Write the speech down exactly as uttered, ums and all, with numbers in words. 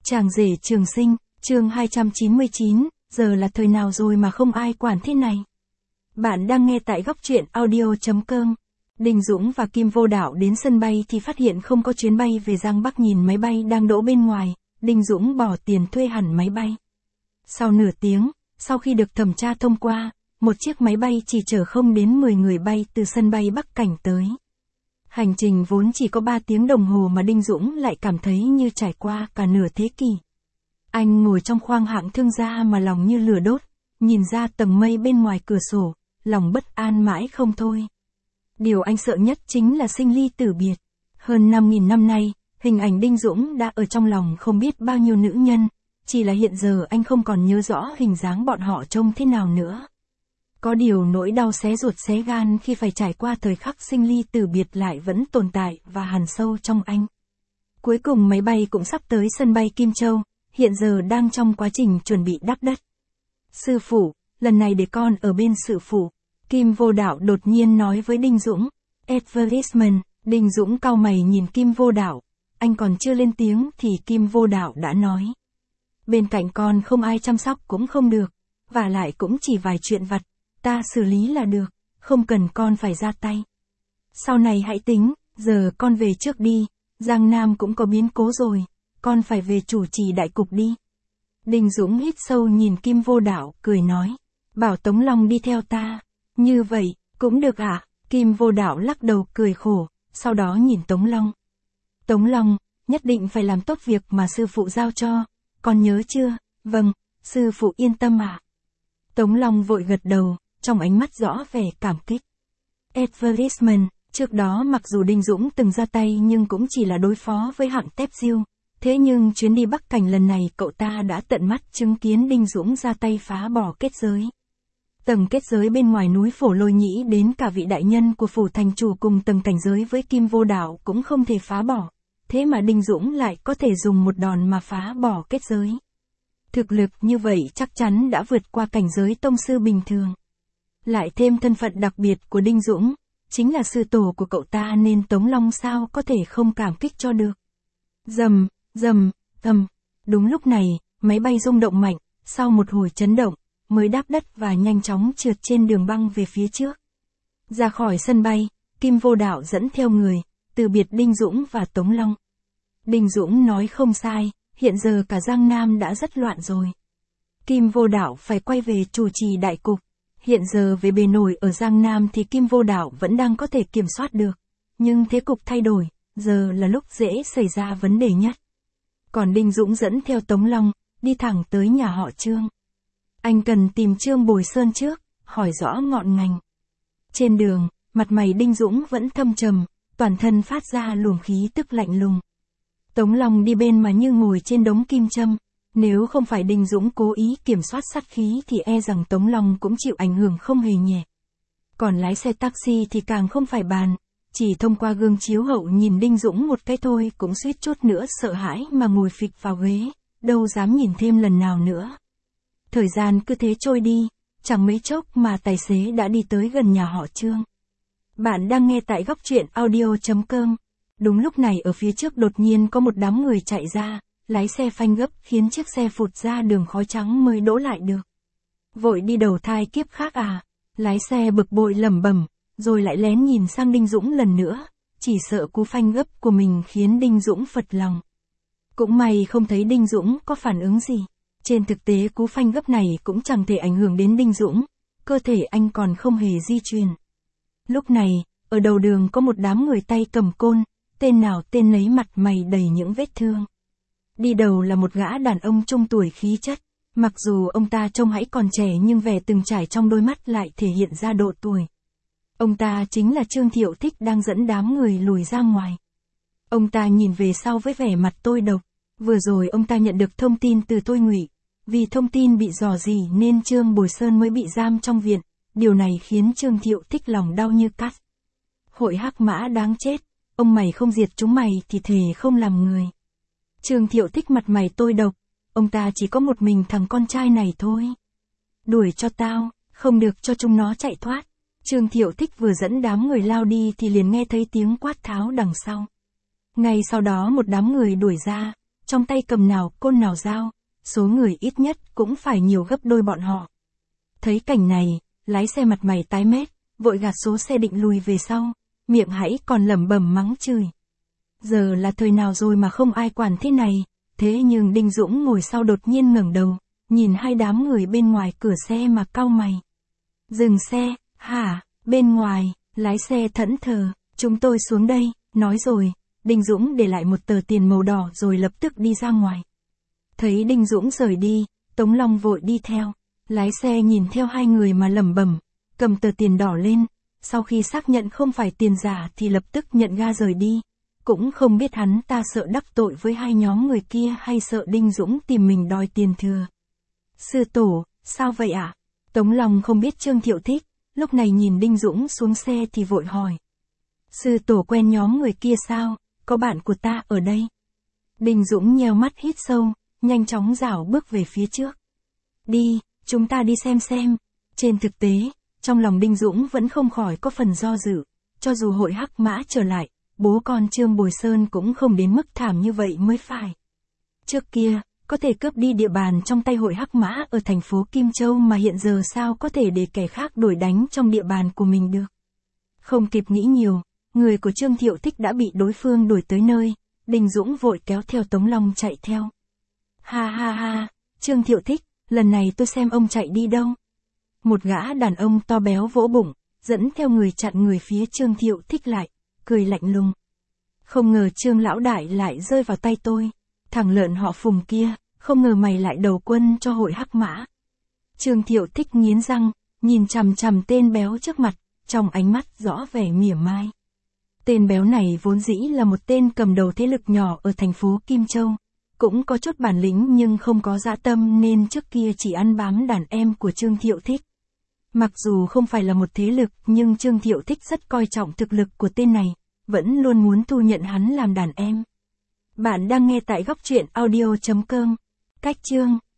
Chàng rể trường sinh, chương hai trăm chín mươi chín, giờ là thời nào rồi mà không ai quản thế này. Bạn đang nghe tại góc truyện audio chấm com. Đinh Dũng và Kim Vô Đạo đến sân bay thì phát hiện không có chuyến bay về Giang Bắc, nhìn máy bay đang đỗ bên ngoài, Đinh Dũng bỏ tiền thuê hẳn máy bay. Sau nửa tiếng, sau khi được thẩm tra thông qua, một chiếc máy bay chỉ chở không đến mười người bay từ sân bay Bắc Cảnh tới. Hành trình vốn chỉ có ba tiếng đồng hồ mà Đinh Dũng lại cảm thấy như trải qua cả nửa thế kỷ. Anh ngồi trong khoang hạng thương gia mà lòng như lửa đốt, nhìn ra tầng mây bên ngoài cửa sổ, lòng bất an mãi không thôi. Điều anh sợ nhất chính là sinh ly tử biệt. Hơn năm nghìn năm nay, hình ảnh Đinh Dũng đã ở trong lòng không biết bao nhiêu nữ nhân, chỉ là hiện giờ anh không còn nhớ rõ hình dáng bọn họ trông thế nào nữa. Có điều nỗi đau xé ruột xé gan khi phải trải qua thời khắc sinh ly tử biệt lại vẫn tồn tại và hằn sâu trong anh. Cuối cùng máy bay cũng sắp tới sân bay Kim Châu, hiện giờ đang trong quá trình chuẩn bị đáp đất. Sư phụ, lần này để con ở bên sư phụ, Kim Vô Đạo đột nhiên nói với Đinh Dũng. Advertisement, Đinh Dũng cau mày nhìn Kim Vô Đạo, anh còn chưa lên tiếng thì Kim Vô Đạo đã nói. Bên cạnh con không ai chăm sóc cũng không được, và lại cũng chỉ vài chuyện vặt, ta xử lý là được, không cần con phải ra tay. Sau này hãy tính, giờ con về trước đi, Giang Nam cũng có biến cố rồi, con phải về chủ trì đại cục đi. Đinh Dũng hít sâu nhìn Kim Vô Đạo, cười nói, bảo Tống Long đi theo ta. Như vậy, cũng được ạ. À? Kim Vô Đạo lắc đầu cười khổ, sau đó nhìn Tống Long. Tống Long, nhất định phải làm tốt việc mà sư phụ giao cho, con nhớ chưa? Vâng, sư phụ yên tâm ạ. À? Tống Long vội gật đầu, trong ánh mắt rõ vẻ cảm kích. Advertisement, trước đó mặc dù Đinh Dũng từng ra tay nhưng cũng chỉ là đối phó với hạng Tép Diêu, thế nhưng chuyến đi Bắc Cảnh lần này cậu ta đã tận mắt chứng kiến Đinh Dũng ra tay phá bỏ kết giới. Tầng kết giới bên ngoài núi Phổ Lôi Nhĩ đến cả vị đại nhân của phủ thành chủ cùng tầng cảnh giới với Kim Vô Đạo cũng không thể phá bỏ, thế mà Đinh Dũng lại có thể dùng một đòn mà phá bỏ kết giới. Thực lực như vậy chắc chắn đã vượt qua cảnh giới tông sư bình thường. Lại thêm thân phận đặc biệt của Đinh Dũng, chính là sư tổ của cậu ta nên Tống Long sao có thể không cảm kích cho được. Rầm, rầm, rầm. Đúng lúc này, máy bay rung động mạnh, sau một hồi chấn động, mới đáp đất và nhanh chóng trượt trên đường băng về phía trước. Ra khỏi sân bay, Kim Vô Đạo dẫn theo người, từ biệt Đinh Dũng và Tống Long. Đinh Dũng nói không sai, hiện giờ cả Giang Nam đã rất loạn rồi. Kim Vô Đạo phải quay về chủ trì đại cục. Hiện giờ về bề nổi ở Giang Nam thì Kim Vô Đạo vẫn đang có thể kiểm soát được. Nhưng thế cục thay đổi, giờ là lúc dễ xảy ra vấn đề nhất. Còn Đinh Dũng dẫn theo Tống Long, đi thẳng tới nhà họ Trương. Anh cần tìm Trương Bồi Sơn trước, hỏi rõ ngọn ngành. Trên đường, mặt mày Đinh Dũng vẫn thâm trầm, toàn thân phát ra luồng khí tức lạnh lùng. Tống Long đi bên mà như ngồi trên đống kim châm. Nếu không phải Đinh Dũng cố ý kiểm soát sát khí thì e rằng Tống Long cũng chịu ảnh hưởng không hề nhẹ. Còn lái xe taxi thì càng không phải bàn, chỉ thông qua gương chiếu hậu nhìn Đinh Dũng một cái thôi cũng suýt chút nữa sợ hãi mà ngồi phịch vào ghế, đâu dám nhìn thêm lần nào nữa. Thời gian cứ thế trôi đi, chẳng mấy chốc mà tài xế đã đi tới gần nhà họ Trương. Bạn đang nghe tại góc truyện audio chấm com. Đúng lúc này ở phía trước đột nhiên có một đám người chạy ra. Lái xe phanh gấp khiến chiếc xe phụt ra đường khói trắng mới đỗ lại được. Vội đi đầu thai kiếp khác à? Lái xe bực bội lẩm bẩm, rồi lại lén nhìn sang Đinh Dũng lần nữa, chỉ sợ cú phanh gấp của mình khiến Đinh Dũng phật lòng. Cũng may không thấy Đinh Dũng có phản ứng gì. Trên thực tế cú phanh gấp này cũng chẳng thể ảnh hưởng đến Đinh Dũng, cơ thể anh còn không hề di chuyển. Lúc này, ở đầu đường có một đám người tay cầm côn, tên nào tên nấy mặt mày đầy những vết thương. Đi đầu là một gã đàn ông trung tuổi khí chất, mặc dù ông ta trông hãy còn trẻ nhưng vẻ từng trải trong đôi mắt lại thể hiện ra độ tuổi. Ông ta chính là Trương Thiệu Thích đang dẫn đám người lùi ra ngoài. Ông ta nhìn về sau với vẻ mặt tôi độc, vừa rồi ông ta nhận được thông tin từ Tôi Ngụy, vì thông tin bị dò dỉ nên Trương Bồi Sơn mới bị giam trong viện, điều này khiến Trương Thiệu Thích lòng đau như cắt. Hội hắc mã đáng chết, ông mày không diệt chúng mày thì thề không làm người. Trương Thiệu Thích mặt mày tôi độc, ông ta chỉ có một mình thằng con trai này thôi. Đuổi cho tao, không được cho chúng nó chạy thoát. Trương Thiệu Thích vừa dẫn đám người lao đi thì liền nghe thấy tiếng quát tháo đằng sau. Ngay sau đó một đám người đuổi ra, trong tay cầm nào côn nào dao, số người ít nhất cũng phải nhiều gấp đôi bọn họ. Thấy cảnh này, lái xe mặt mày tái mét, vội gạt số xe định lùi về sau, miệng hãy còn lẩm bẩm mắng chửi. Giờ là thời nào rồi mà không ai quản thế này, thế nhưng Đinh Dũng ngồi sau đột nhiên ngẩng đầu, nhìn hai đám người bên ngoài cửa xe mà cau mày. Dừng xe, hả, bên ngoài, lái xe thẫn thờ, chúng tôi xuống đây, nói rồi, Đinh Dũng để lại một tờ tiền màu đỏ rồi lập tức đi ra ngoài. Thấy Đinh Dũng rời đi, Tống Long vội đi theo, lái xe nhìn theo hai người mà lẩm bẩm, cầm tờ tiền đỏ lên, sau khi xác nhận không phải tiền giả thì lập tức nhận ga rời đi. Cũng không biết hắn ta sợ đắc tội với hai nhóm người kia hay sợ Đinh Dũng tìm mình đòi tiền thừa. Sư tổ, sao vậy ạ? À? Tống Long không biết Trương Thiệu Thích, lúc này nhìn Đinh Dũng xuống xe thì vội hỏi. Sư tổ quen nhóm người kia sao, có bạn của ta ở đây. Đinh Dũng nheo mắt hít sâu, nhanh chóng rảo bước về phía trước. Đi, chúng ta đi xem xem. Trên thực tế, trong lòng Đinh Dũng vẫn không khỏi có phần do dự, cho dù hội Hắc Mã trở lại, bố con Trương Bồi Sơn cũng không đến mức thảm như vậy mới phải. Trước kia, có thể cướp đi địa bàn trong tay hội Hắc Mã ở thành phố Kim Châu mà hiện giờ sao có thể để kẻ khác đuổi đánh trong địa bàn của mình được. Không kịp nghĩ nhiều, người của Trương Thiệu Thích đã bị đối phương đuổi tới nơi, Đinh Dũng vội kéo theo Tống Long chạy theo. Ha ha ha, Trương Thiệu Thích, lần này tôi xem ông chạy đi đâu. Một gã đàn ông to béo vỗ bụng, dẫn theo người chặn người phía Trương Thiệu Thích lại, cười lạnh lùng. Không ngờ Trương lão đại lại rơi vào tay tôi, thằng lợn họ Phùng kia, không ngờ mày lại đầu quân cho hội Hắc Mã. Trương Thiệu Thích nghiến răng, nhìn chằm chằm tên béo trước mặt, trong ánh mắt rõ vẻ mỉa mai. Tên béo này vốn dĩ là một tên cầm đầu thế lực nhỏ ở thành phố Kim Châu, cũng có chút bản lĩnh nhưng không có dã tâm nên trước kia chỉ ăn bám đàn em của Trương Thiệu Thích. Mặc dù không phải là một thế lực nhưng Trương Thiệu Thích rất coi trọng thực lực của tên này, vẫn luôn muốn thu nhận hắn làm đàn em. Bạn đang nghe tại góc truyện audio chấm com. Cách chương